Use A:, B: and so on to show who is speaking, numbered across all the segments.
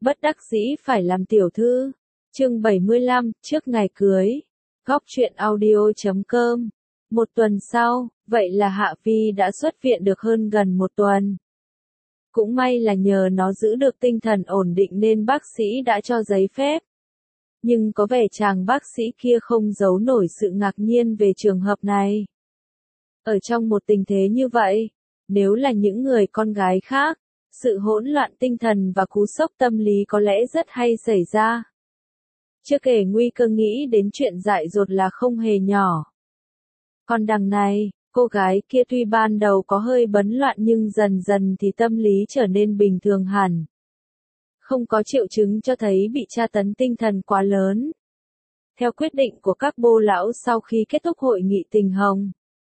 A: Bất đắc dĩ phải làm tiểu thư. Chương 75, trước ngày cưới. Góc truyện audio.com. Một tuần sau, vậy là Hạ Vi đã xuất viện được hơn gần một tuần. Cũng may là nhờ nó giữ được tinh thần ổn định nên bác sĩ đã cho giấy phép. Nhưng có vẻ chàng bác sĩ kia không giấu nổi sự ngạc nhiên về trường hợp này. Ở trong một tình thế như vậy, nếu là những người con gái khác, sự hỗn loạn tinh thần và cú sốc tâm lý có lẽ rất hay xảy ra. Chưa kể nguy cơ nghĩ đến chuyện dại dột là không hề nhỏ. Còn đằng này, cô gái kia tuy ban đầu có hơi bấn loạn nhưng dần dần thì tâm lý trở nên bình thường hẳn. Không có triệu chứng cho thấy bị tra tấn tinh thần quá lớn. Theo quyết định của các bô lão sau khi kết thúc hội nghị tình hồng.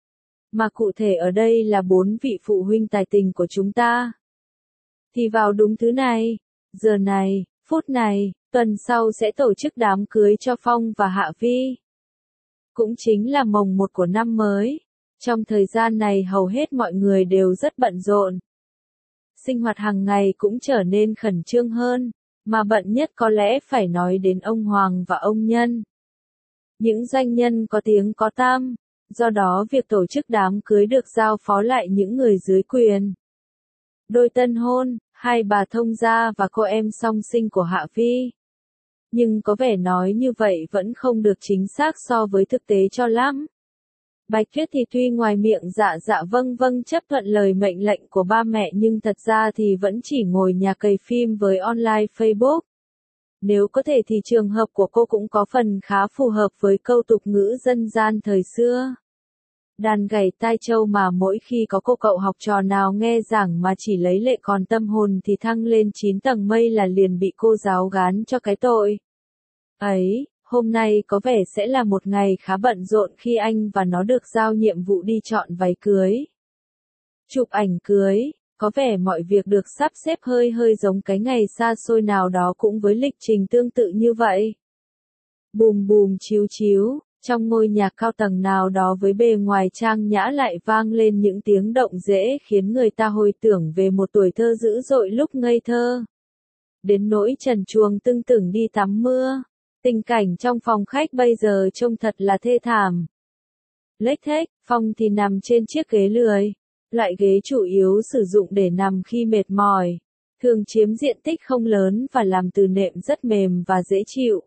A: Mà cụ thể ở đây là 4 vị phụ huynh tài tình của chúng ta. Thì vào đúng thứ này, giờ này, phút này, tuần sau sẽ tổ chức đám cưới cho Phong và Hạ Vi. Cũng chính là mồng 1 của năm mới. Trong thời gian này hầu hết mọi người đều rất bận rộn. Sinh hoạt hàng ngày cũng trở nên khẩn trương hơn, mà bận nhất có lẽ phải nói đến ông Hoàng và ông Nhân. Những doanh nhân có tiếng có tăm, do đó việc tổ chức đám cưới được giao phó lại những người dưới quyền. Đôi tân hôn, hai bà thông gia và cô em song sinh của Hạ Vi. Nhưng có vẻ nói như vậy vẫn không được chính xác so với thực tế cho lắm. Bạch Tuyết thì tuy ngoài miệng dạ vâng vâng chấp thuận lời mệnh lệnh của ba mẹ nhưng thật ra thì vẫn chỉ ngồi nhà cày phim với online Facebook. Nếu có thể thì trường hợp của cô cũng có phần khá phù hợp với câu tục ngữ dân gian thời xưa. Đàn gảy tai trâu mà mỗi khi có cô cậu học trò nào nghe giảng mà chỉ lấy lệ còn tâm hồn thì thăng lên 9 tầng mây là liền bị cô giáo gán cho cái tội. Ấy, hôm nay có vẻ sẽ là một ngày khá bận rộn khi anh và nó được giao nhiệm vụ đi chọn váy cưới. Chụp ảnh cưới, có vẻ mọi việc được sắp xếp hơi giống cái ngày xa xôi nào đó cũng với lịch trình tương tự như vậy. Bùm bùm chiếu, trong ngôi nhà cao tầng nào đó với bề ngoài trang nhã lại vang lên những tiếng động dễ khiến người ta hồi tưởng về một tuổi thơ dữ dội lúc ngây thơ. Đến nỗi trần truồng tưng tửng đi tắm mưa. Tình cảnh trong phòng khách bây giờ trông thật là thê thảm. Lếch thếch, Phong thì nằm trên chiếc ghế lười. Loại ghế chủ yếu sử dụng để nằm khi mệt mỏi. Thường chiếm diện tích không lớn và làm từ nệm rất mềm và dễ chịu.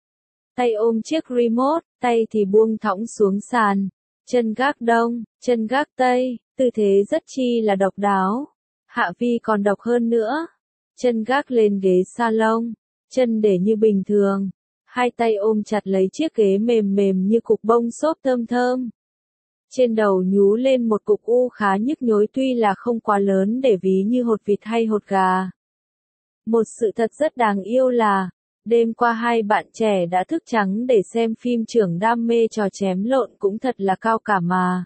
A: Tay ôm chiếc remote, tay thì buông thõng xuống sàn. Chân gác đông, chân gác tây, tư thế rất chi là độc đáo. Hạ Vi còn độc hơn nữa. Chân gác lên ghế salon, chân để như bình thường. Hai tay ôm chặt lấy chiếc ghế mềm như cục bông xốp thơm. Trên đầu nhú lên một cục u khá nhức nhối tuy là không quá lớn để ví như hột vịt hay hột gà. Một sự thật rất đáng yêu là, đêm qua hai bạn trẻ đã thức trắng để xem phim Trưởng đam mê trò chém lộn cũng thật là cao cả mà.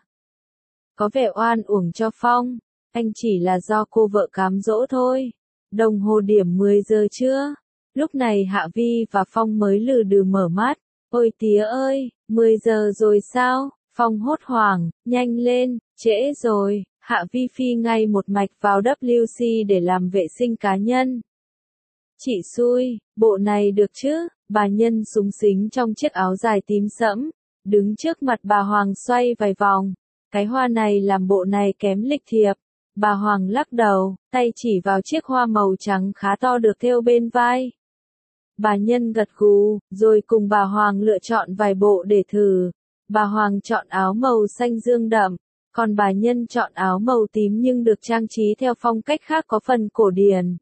A: Có vẻ oan uổng cho Phong, anh chỉ là do cô vợ cám dỗ thôi. Đồng hồ điểm 10 giờ trưa. Lúc này Hạ Vi và Phong mới lừ đừ mở mắt. Ôi tía ơi, 10 giờ rồi sao? Phong hốt hoảng, nhanh lên, trễ rồi. Hạ Vi phi ngay một mạch vào WC để làm vệ sinh cá nhân. Chị xui, bộ này được chứ? Bà Nhân súng xính trong chiếc áo dài tím sẫm, đứng trước mặt bà Hoàng xoay vài vòng. Cái hoa này làm bộ này kém lịch thiệp. Bà Hoàng lắc đầu, tay chỉ vào chiếc hoa màu trắng khá to được thêu bên vai. Bà Nhân gật gù, rồi cùng bà Hoàng lựa chọn vài bộ để thử. Bà Hoàng chọn áo màu xanh dương đậm, còn bà Nhân chọn áo màu tím nhưng được trang trí theo phong cách khác có phần cổ điển.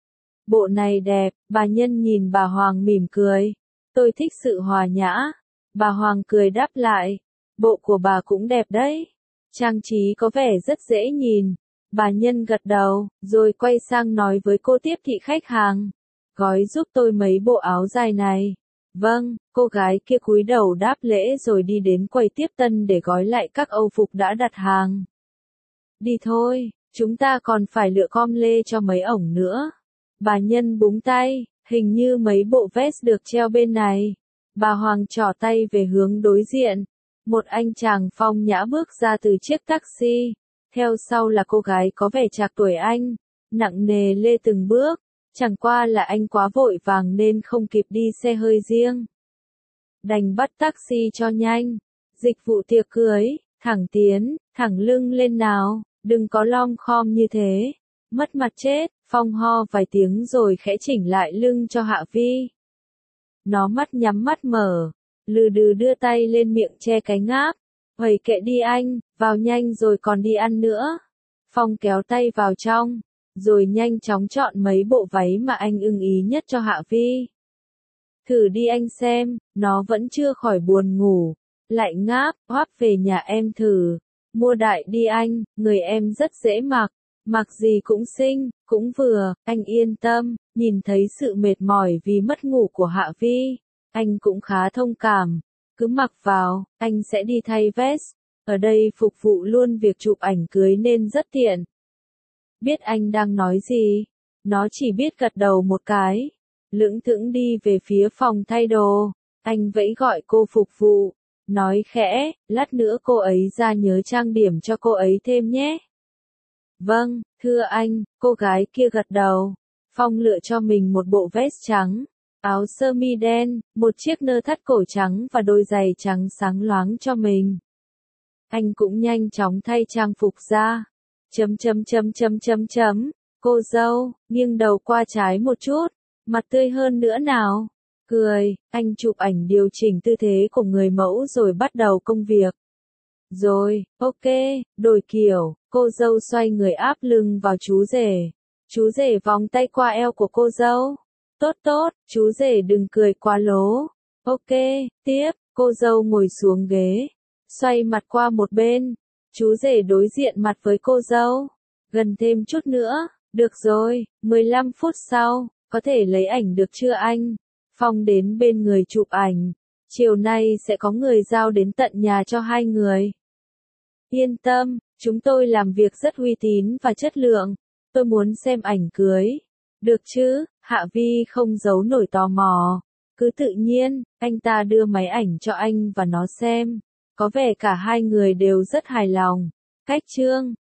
A: Bộ này đẹp, bà Nhân nhìn bà Hoàng mỉm cười. Tôi thích sự hòa nhã. Bà Hoàng cười đáp lại. Bộ của bà cũng đẹp đấy. Trang trí có vẻ rất dễ nhìn. Bà Nhân gật đầu, rồi quay sang nói với cô tiếp thị khách hàng. Gói giúp tôi mấy bộ áo dài này. Vâng, cô gái kia cúi đầu đáp lễ rồi đi đến quầy tiếp tân để gói lại các âu phục đã đặt hàng. Đi thôi, chúng ta còn phải lựa com lê cho mấy ổng nữa. Bà Nhân búng tay, hình như mấy bộ vest được treo bên này. Bà Hoàng trỏ tay về hướng đối diện. Một anh chàng phong nhã bước ra từ chiếc taxi. Theo sau là cô gái có vẻ trạc tuổi anh, nặng nề lê từng bước. Chẳng qua là anh quá vội vàng nên không kịp đi xe hơi riêng. Đành bắt taxi cho nhanh. Dịch vụ tiệc cưới, thẳng tiến, thẳng lưng lên nào, đừng có lom khom như thế. Mất mặt chết, Phong ho vài tiếng rồi khẽ chỉnh lại lưng cho Hạ Vi. Nó mắt nhắm mắt mở, lừ đừ đưa tay lên miệng che cái ngáp. Hầy kệ đi anh, vào nhanh rồi còn đi ăn nữa. Phong kéo tay vào trong, rồi nhanh chóng chọn mấy bộ váy mà anh ưng ý nhất cho Hạ Vi. Thử đi anh xem, nó vẫn chưa khỏi buồn ngủ. Lại ngáp, hóp về nhà em thử. Mua đại đi anh, người em rất dễ mặc. Mặc gì cũng xinh, cũng vừa, anh yên tâm. Nhìn thấy sự mệt mỏi vì mất ngủ của Hạ Vi, anh cũng khá thông cảm. Cứ mặc vào, anh sẽ đi thay vest. Ở đây phục vụ luôn việc chụp ảnh cưới nên rất tiện. Biết anh đang nói gì, nó chỉ biết gật đầu một cái. Lững thững đi về phía phòng thay đồ. Anh vẫy gọi cô phục vụ, nói khẽ, lát nữa cô ấy ra nhớ trang điểm cho cô ấy thêm nhé. Vâng, thưa anh, cô gái kia gật đầu. Phong lựa cho mình một bộ vest trắng, áo sơ mi đen, một chiếc nơ thắt cổ trắng và đôi giày trắng sáng loáng cho mình. Anh cũng nhanh chóng thay trang phục ra. Cô dâu, nghiêng đầu qua trái một chút, mặt tươi hơn nữa nào. Cười, anh chụp ảnh điều chỉnh tư thế của người mẫu rồi bắt đầu công việc. Rồi, ok, đổi kiểu, cô dâu xoay người áp lưng vào chú rể. Chú rể vòng tay qua eo của cô dâu. Tốt tốt, chú rể đừng cười quá lố. Ok, tiếp, cô dâu ngồi xuống ghế. Xoay mặt qua một bên. Chú rể đối diện mặt với cô dâu. Gần thêm chút nữa, được rồi, 15 phút sau, có thể lấy ảnh được chưa anh? Phong đến bên người chụp ảnh. Chiều nay sẽ có người giao đến tận nhà cho hai người. Yên tâm, chúng tôi làm việc rất uy tín và chất lượng. Tôi muốn xem ảnh cưới. Được chứ, Hạ Vi không giấu nổi tò mò. Cứ tự nhiên, anh ta đưa máy ảnh cho anh và nó xem. Có vẻ cả hai người đều rất hài lòng. Cách chương